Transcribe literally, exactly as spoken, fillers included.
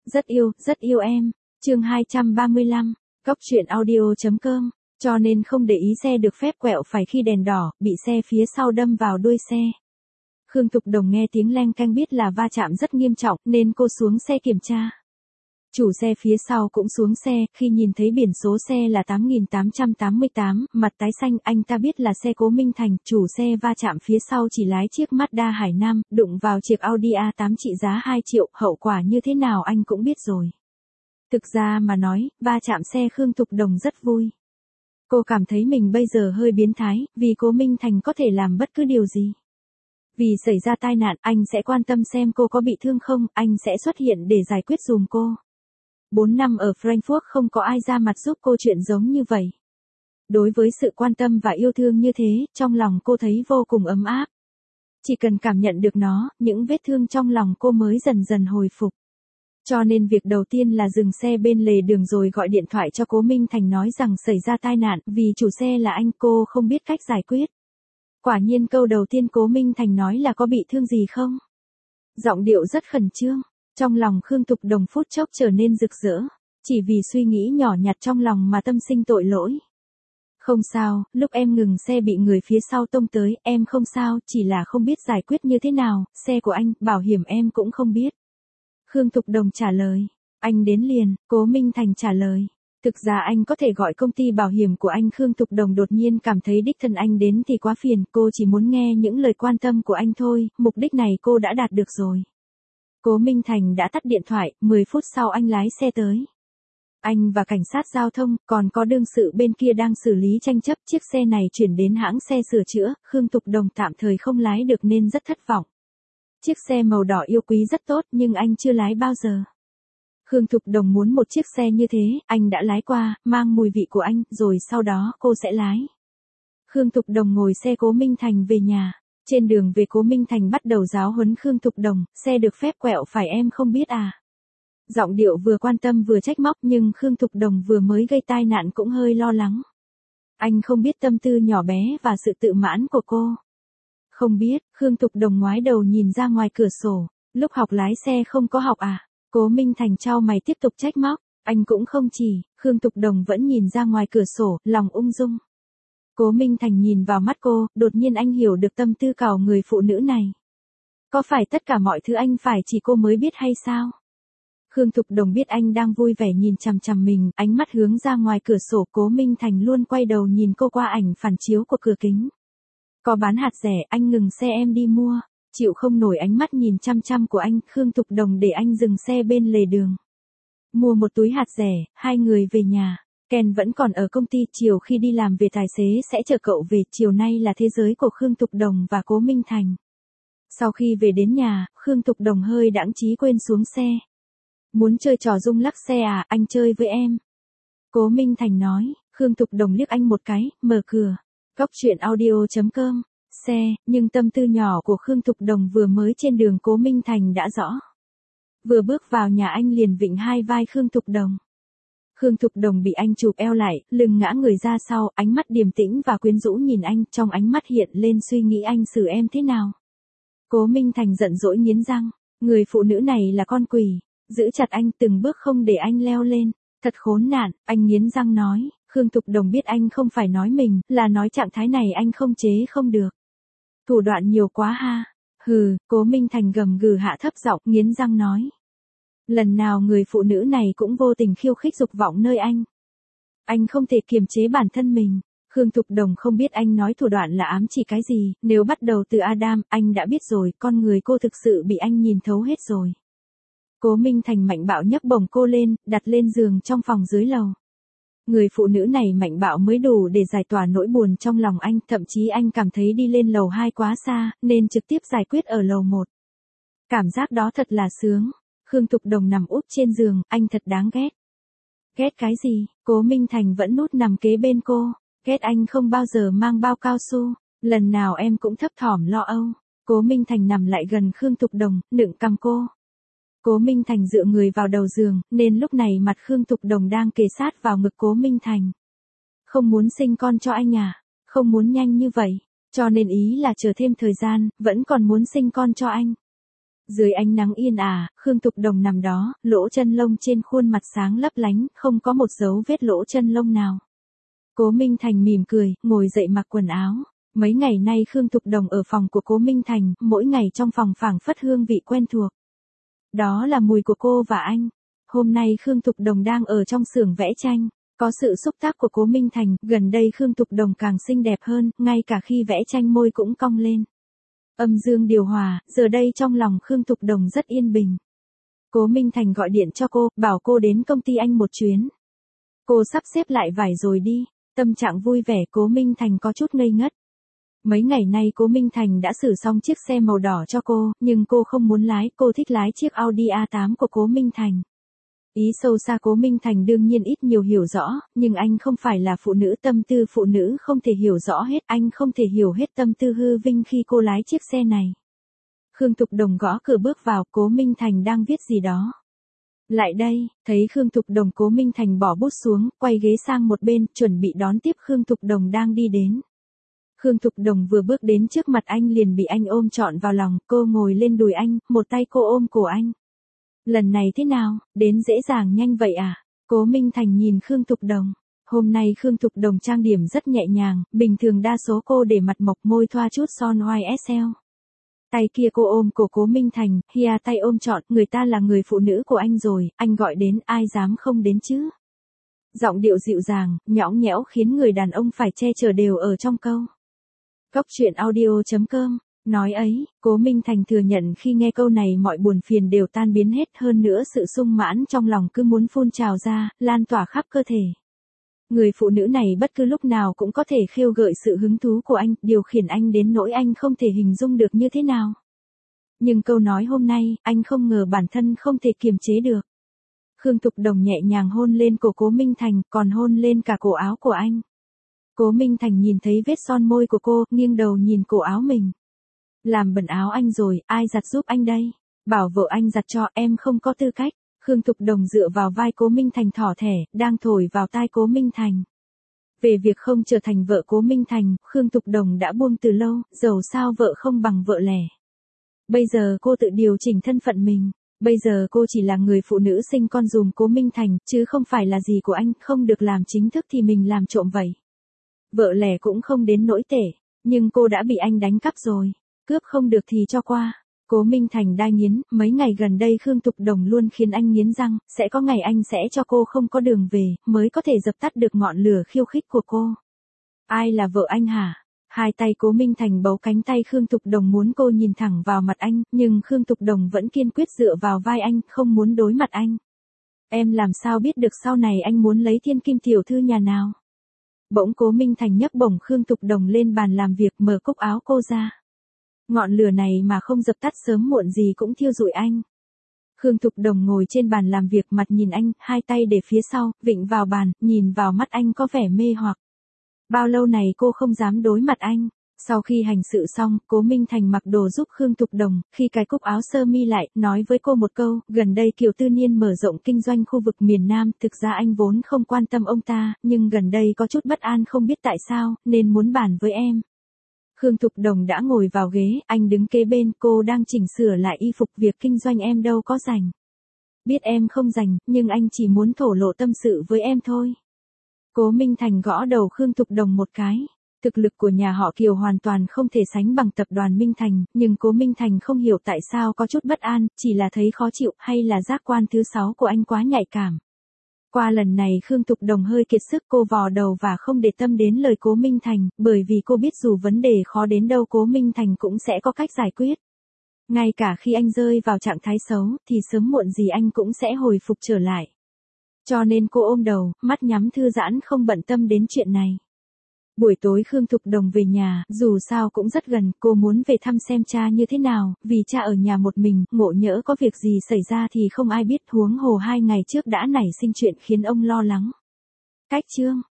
Rất yêu, rất yêu em. Chương hai trăm ba mươi lăm. Cóc truyện audio chấm com. Cho nên không để ý xe được phép quẹo phải khi đèn đỏ, bị xe phía sau đâm vào đuôi xe. Khương Thục Đồng nghe tiếng leng keng biết là va chạm rất nghiêm trọng, nên cô xuống xe kiểm tra. Chủ xe phía sau cũng xuống xe, khi nhìn thấy biển số xe là tám nghìn tám trăm tám mươi tám, mặt tái xanh, anh ta biết là xe Cố Minh Thành, chủ xe va chạm phía sau chỉ lái chiếc Mazda Hải Nam, đụng vào chiếc Audi a tám trị giá hai triệu, hậu quả như thế nào anh cũng biết rồi. Thực ra mà nói, va chạm xe Khương Thục Đồng rất vui. Cô cảm thấy mình bây giờ hơi biến thái, vì Cố Minh Thành có thể làm bất cứ điều gì. Vì xảy ra tai nạn, anh sẽ quan tâm xem cô có bị thương không, anh sẽ xuất hiện để giải quyết giùm cô. Bốn năm ở Frankfurt không có ai ra mặt giúp cô chuyện giống như vậy. Đối với sự quan tâm và yêu thương như thế, trong lòng cô thấy vô cùng ấm áp. Chỉ cần cảm nhận được nó, những vết thương trong lòng cô mới dần dần hồi phục. Cho nên việc đầu tiên là dừng xe bên lề đường rồi gọi điện thoại cho Cố Minh Thành nói rằng xảy ra tai nạn, vì chủ xe là anh, cô không biết cách giải quyết. Quả nhiên câu đầu tiên Cố Minh Thành nói là có bị thương gì không? Giọng điệu rất khẩn trương. Trong lòng Khương Thục Đồng phút chốc trở nên rực rỡ, chỉ vì suy nghĩ nhỏ nhặt trong lòng mà tâm sinh tội lỗi. Không sao, lúc em ngừng xe bị người phía sau tông tới, em không sao, chỉ là không biết giải quyết như thế nào, xe của anh, bảo hiểm em cũng không biết. Khương Thục Đồng trả lời, anh đến liền, Cố Minh Thành trả lời. Thực ra anh có thể gọi công ty bảo hiểm của anh. Khương Thục Đồng đột nhiên cảm thấy đích thân anh đến thì quá phiền, cô chỉ muốn nghe những lời quan tâm của anh thôi, mục đích này cô đã đạt được rồi. Cố Minh Thành đã tắt điện thoại, mười phút sau anh lái xe tới. Anh và cảnh sát giao thông, còn có đương sự bên kia đang xử lý tranh chấp, chiếc xe này chuyển đến hãng xe sửa chữa, Khương Thục Đồng tạm thời không lái được nên rất thất vọng. Chiếc xe màu đỏ yêu quý rất tốt nhưng anh chưa lái bao giờ. Khương Thục Đồng muốn một chiếc xe như thế, anh đã lái qua, mang mùi vị của anh, rồi sau đó cô sẽ lái. Khương Thục Đồng ngồi xe Cố Minh Thành về nhà. Trên đường về Cố Minh Thành bắt đầu giáo huấn Khương Thục Đồng, xe được phép quẹo phải em không biết à. Giọng điệu vừa quan tâm vừa trách móc nhưng Khương Thục Đồng vừa mới gây tai nạn cũng hơi lo lắng. Anh không biết tâm tư nhỏ bé và sự tự mãn của cô. Không biết, Khương Thục Đồng ngoái đầu nhìn ra ngoài cửa sổ, lúc học lái xe không có học à. Cố Minh Thành chau mày tiếp tục trách móc, anh cũng không chỉ, Khương Thục Đồng vẫn nhìn ra ngoài cửa sổ, lòng ung dung. Cố Minh Thành nhìn vào mắt cô, đột nhiên anh hiểu được tâm tư cào người phụ nữ này. Có phải tất cả mọi thứ anh phải chỉ cô mới biết hay sao? Khương Thục Đồng biết anh đang vui vẻ nhìn chằm chằm mình, ánh mắt hướng ra ngoài cửa sổ. Cố Minh Thành luôn quay đầu nhìn cô qua ảnh phản chiếu của cửa kính. Có bán hạt rẻ, anh ngừng xe em đi mua. Chịu không nổi ánh mắt nhìn chăm chăm của anh, Khương Thục Đồng để anh dừng xe bên lề đường. Mua một túi hạt rẻ, hai người về nhà. Ken vẫn còn ở công ty, chiều khi đi làm về tài xế sẽ chở cậu về. Chiều nay là thế giới của Khương Thục Đồng và Cố Minh Thành. Sau khi về đến nhà, Khương Thục Đồng hơi đãng trí quên xuống xe. Muốn chơi trò rung lắc xe à, anh chơi với em. Cố Minh Thành nói. Khương Thục Đồng liếc anh một cái, mở cửa. Cóc truyện audio chấm com. Xe, nhưng tâm tư nhỏ của Khương Thục Đồng vừa mới trên đường Cố Minh Thành đã rõ. Vừa bước vào nhà anh liền vịnh hai vai Khương Thục Đồng. Khương Thục Đồng bị anh chụp eo lại, lưng ngã người ra sau, ánh mắt điềm tĩnh và quyến rũ nhìn anh, trong ánh mắt hiện lên suy nghĩ anh xử em thế nào. Cố Minh Thành giận dỗi nghiến răng, người phụ nữ này là con quỷ, giữ chặt anh từng bước không để anh leo lên, thật khốn nạn, anh nghiến răng nói. Khương Thục Đồng biết anh không phải nói mình, là nói trạng thái này anh không chế không được. Thủ đoạn nhiều quá ha. Hừ, Cố Minh Thành gầm gừ hạ thấp giọng, nghiến răng nói. Lần nào người phụ nữ này cũng vô tình khiêu khích dục vọng nơi anh. Anh không thể kiềm chế bản thân mình. Khương Thục Đồng không biết anh nói thủ đoạn là ám chỉ cái gì, nếu bắt đầu từ Adam, anh đã biết rồi, con người cô thực sự bị anh nhìn thấu hết rồi. Cố Minh Thành mạnh bạo nhấc bổng cô lên, đặt lên giường trong phòng dưới lầu. Người phụ nữ này mạnh bạo mới đủ để giải tỏa nỗi buồn trong lòng anh, thậm chí anh cảm thấy đi lên lầu hai quá xa, nên trực tiếp giải quyết ở lầu một. Cảm giác đó thật là sướng. Khương Thục Đồng nằm úp trên giường, anh thật đáng ghét. Ghét cái gì? Cố Minh Thành vẫn nút nằm kế bên cô. Ghét anh không bao giờ mang bao cao su, lần nào em cũng thấp thỏm lo âu. Cố Minh Thành nằm lại gần Khương Thục Đồng, nựng cằm cô. Cố Minh Thành dựa người vào đầu giường, nên lúc này mặt Khương Thục Đồng đang kề sát vào ngực Cố Minh Thành. Không muốn sinh con cho anh à? Không muốn nhanh như vậy, cho nên ý là chờ thêm thời gian, vẫn còn muốn sinh con cho anh. Dưới ánh nắng yên ả, Khương Thục Đồng nằm đó, lỗ chân lông trên khuôn mặt sáng lấp lánh, không có một dấu vết lỗ chân lông nào. Cố Minh Thành mỉm cười, ngồi dậy mặc quần áo. Mấy ngày nay Khương Thục Đồng ở phòng của Cố Minh Thành, mỗi ngày trong phòng phảng phất hương vị quen thuộc. Đó là mùi của cô và anh. Hôm nay Khương Thục Đồng đang ở trong xưởng vẽ tranh. Có sự xúc tác của Cố Minh Thành, gần đây Khương Thục Đồng càng xinh đẹp hơn, ngay cả khi vẽ tranh môi cũng cong lên. Âm dương điều hòa, giờ đây trong lòng Khương Thục Đồng rất yên bình. Cố Minh Thành gọi điện cho cô, bảo cô đến công ty anh một chuyến. Cô sắp xếp lại vải rồi đi. Tâm trạng vui vẻ, Cố Minh Thành có chút ngây ngất. Mấy ngày nay Cố Minh Thành đã sửa xong chiếc xe màu đỏ cho cô, nhưng cô không muốn lái, cô thích lái chiếc Audi a tám của Cố Minh Thành. Ý sâu xa Cố Minh Thành đương nhiên ít nhiều hiểu rõ, nhưng anh không phải là phụ nữ, tâm tư phụ nữ không thể hiểu rõ hết, anh không thể hiểu hết tâm tư hư vinh khi cô lái chiếc xe này. Khương Thục Đồng gõ cửa bước vào, Cố Minh Thành đang viết gì đó. Lại đây, thấy Khương Thục Đồng, Cố Minh Thành bỏ bút xuống, quay ghế sang một bên, chuẩn bị đón tiếp Khương Thục Đồng đang đi đến. Khương Thục Đồng vừa bước đến trước mặt anh liền bị anh ôm trọn vào lòng, cô ngồi lên đùi anh, một tay cô ôm cổ anh. Lần này thế nào, đến dễ dàng nhanh vậy à? Cố Minh Thành nhìn Khương Thục Đồng. Hôm nay Khương Thục Đồng trang điểm rất nhẹ nhàng, bình thường đa số cô để mặt mộc môi thoa chút son i ét lờ. Tay kia cô ôm cổ Cố Minh Thành, hia tay ôm trọn, người ta là người phụ nữ của anh rồi, anh gọi đến, ai dám không đến chứ? Giọng điệu dịu dàng, nhõng nhẽo khiến người đàn ông phải che chở đều ở trong câu. Cốc truyện audio chấm com. Nói ấy, Cố Minh Thành thừa nhận khi nghe câu này mọi buồn phiền đều tan biến hết, hơn nữa sự sung mãn trong lòng cứ muốn phun trào ra, lan tỏa khắp cơ thể. Người phụ nữ này bất cứ lúc nào cũng có thể khêu gợi sự hứng thú của anh, điều khiển anh đến nỗi anh không thể hình dung được như thế nào. Nhưng câu nói hôm nay, anh không ngờ bản thân không thể kiềm chế được. Khương Thục Đồng nhẹ nhàng hôn lên cổ Cố Minh Thành, còn hôn lên cả cổ áo của anh. Cố Minh Thành nhìn thấy vết son môi của cô, nghiêng đầu nhìn cổ áo mình. Làm bẩn áo anh rồi, ai giặt giúp anh đây? Bảo vợ anh giặt cho, em không có tư cách. Khương Thục Đồng dựa vào vai Cố Minh Thành thỏ thẻ, đang thổi vào tai Cố Minh Thành. Về việc không trở thành vợ Cố Minh Thành, Khương Thục Đồng đã buông từ lâu, dầu sao vợ không bằng vợ lẽ. Bây giờ cô tự điều chỉnh thân phận mình. Bây giờ cô chỉ là người phụ nữ sinh con dùm Cố Minh Thành, chứ không phải là gì của anh, không được làm chính thức thì mình làm trộm vậy. Vợ lẽ cũng không đến nỗi tệ, nhưng cô đã bị anh đánh cắp rồi. Cướp không được thì cho qua. Cố Minh Thành đai nghiến, mấy ngày gần đây Khương Thục Đồng luôn khiến anh nghiến răng, sẽ có ngày anh sẽ cho cô không có đường về, mới có thể dập tắt được ngọn lửa khiêu khích của cô. Ai là vợ anh hả? Hai tay Cố Minh Thành bấu cánh tay Khương Thục Đồng muốn cô nhìn thẳng vào mặt anh, nhưng Khương Thục Đồng vẫn kiên quyết dựa vào vai anh, không muốn đối mặt anh. Em làm sao biết được sau này anh muốn lấy thiên kim tiểu thư nhà nào? Bỗng Cố Minh Thành nhấc bổng Khương Thục Đồng lên bàn làm việc, mở cúc áo cô ra. Ngọn lửa này mà không dập tắt sớm muộn gì cũng thiêu rụi anh. Khương Thục Đồng ngồi trên bàn làm việc, mặt nhìn anh, hai tay để phía sau, vịn vào bàn, nhìn vào mắt anh có vẻ mê hoặc. Bao lâu này cô không dám đối mặt anh. Sau khi hành sự xong, Cố Minh Thành mặc đồ giúp Khương Thục Đồng, khi cài cúc áo sơ mi lại, nói với cô một câu, gần đây Kiều Tư Niên mở rộng kinh doanh khu vực miền Nam, thực ra anh vốn không quan tâm ông ta, nhưng gần đây có chút bất an không biết tại sao, nên muốn bàn với em. Khương Thục Đồng đã ngồi vào ghế, anh đứng kế bên, cô đang chỉnh sửa lại y phục, việc kinh doanh em đâu có rảnh. Biết em không rảnh, nhưng anh chỉ muốn thổ lộ tâm sự với em thôi. Cố Minh Thành gõ đầu Khương Thục Đồng một cái. Thực lực của nhà họ Kiều hoàn toàn không thể sánh bằng tập đoàn Minh Thành, nhưng Cố Minh Thành không hiểu tại sao có chút bất an, chỉ là thấy khó chịu, hay là giác quan thứ sáu của anh quá nhạy cảm. Qua lần này Khương Thục Đồng hơi kiệt sức, cô vò đầu và không để tâm đến lời Cố Minh Thành, bởi vì cô biết dù vấn đề khó đến đâu Cố Minh Thành cũng sẽ có cách giải quyết. Ngay cả khi anh rơi vào trạng thái xấu, thì sớm muộn gì anh cũng sẽ hồi phục trở lại. Cho nên cô ôm đầu, mắt nhắm thư giãn không bận tâm đến chuyện này. Buổi tối Khương Thục Đồng về nhà, dù sao cũng rất gần, cô muốn về thăm xem cha như thế nào, vì cha ở nhà một mình, ngộ nhỡ có việc gì xảy ra thì không ai biết, huống hồ hai ngày trước đã nảy sinh chuyện khiến ông lo lắng. Cách chương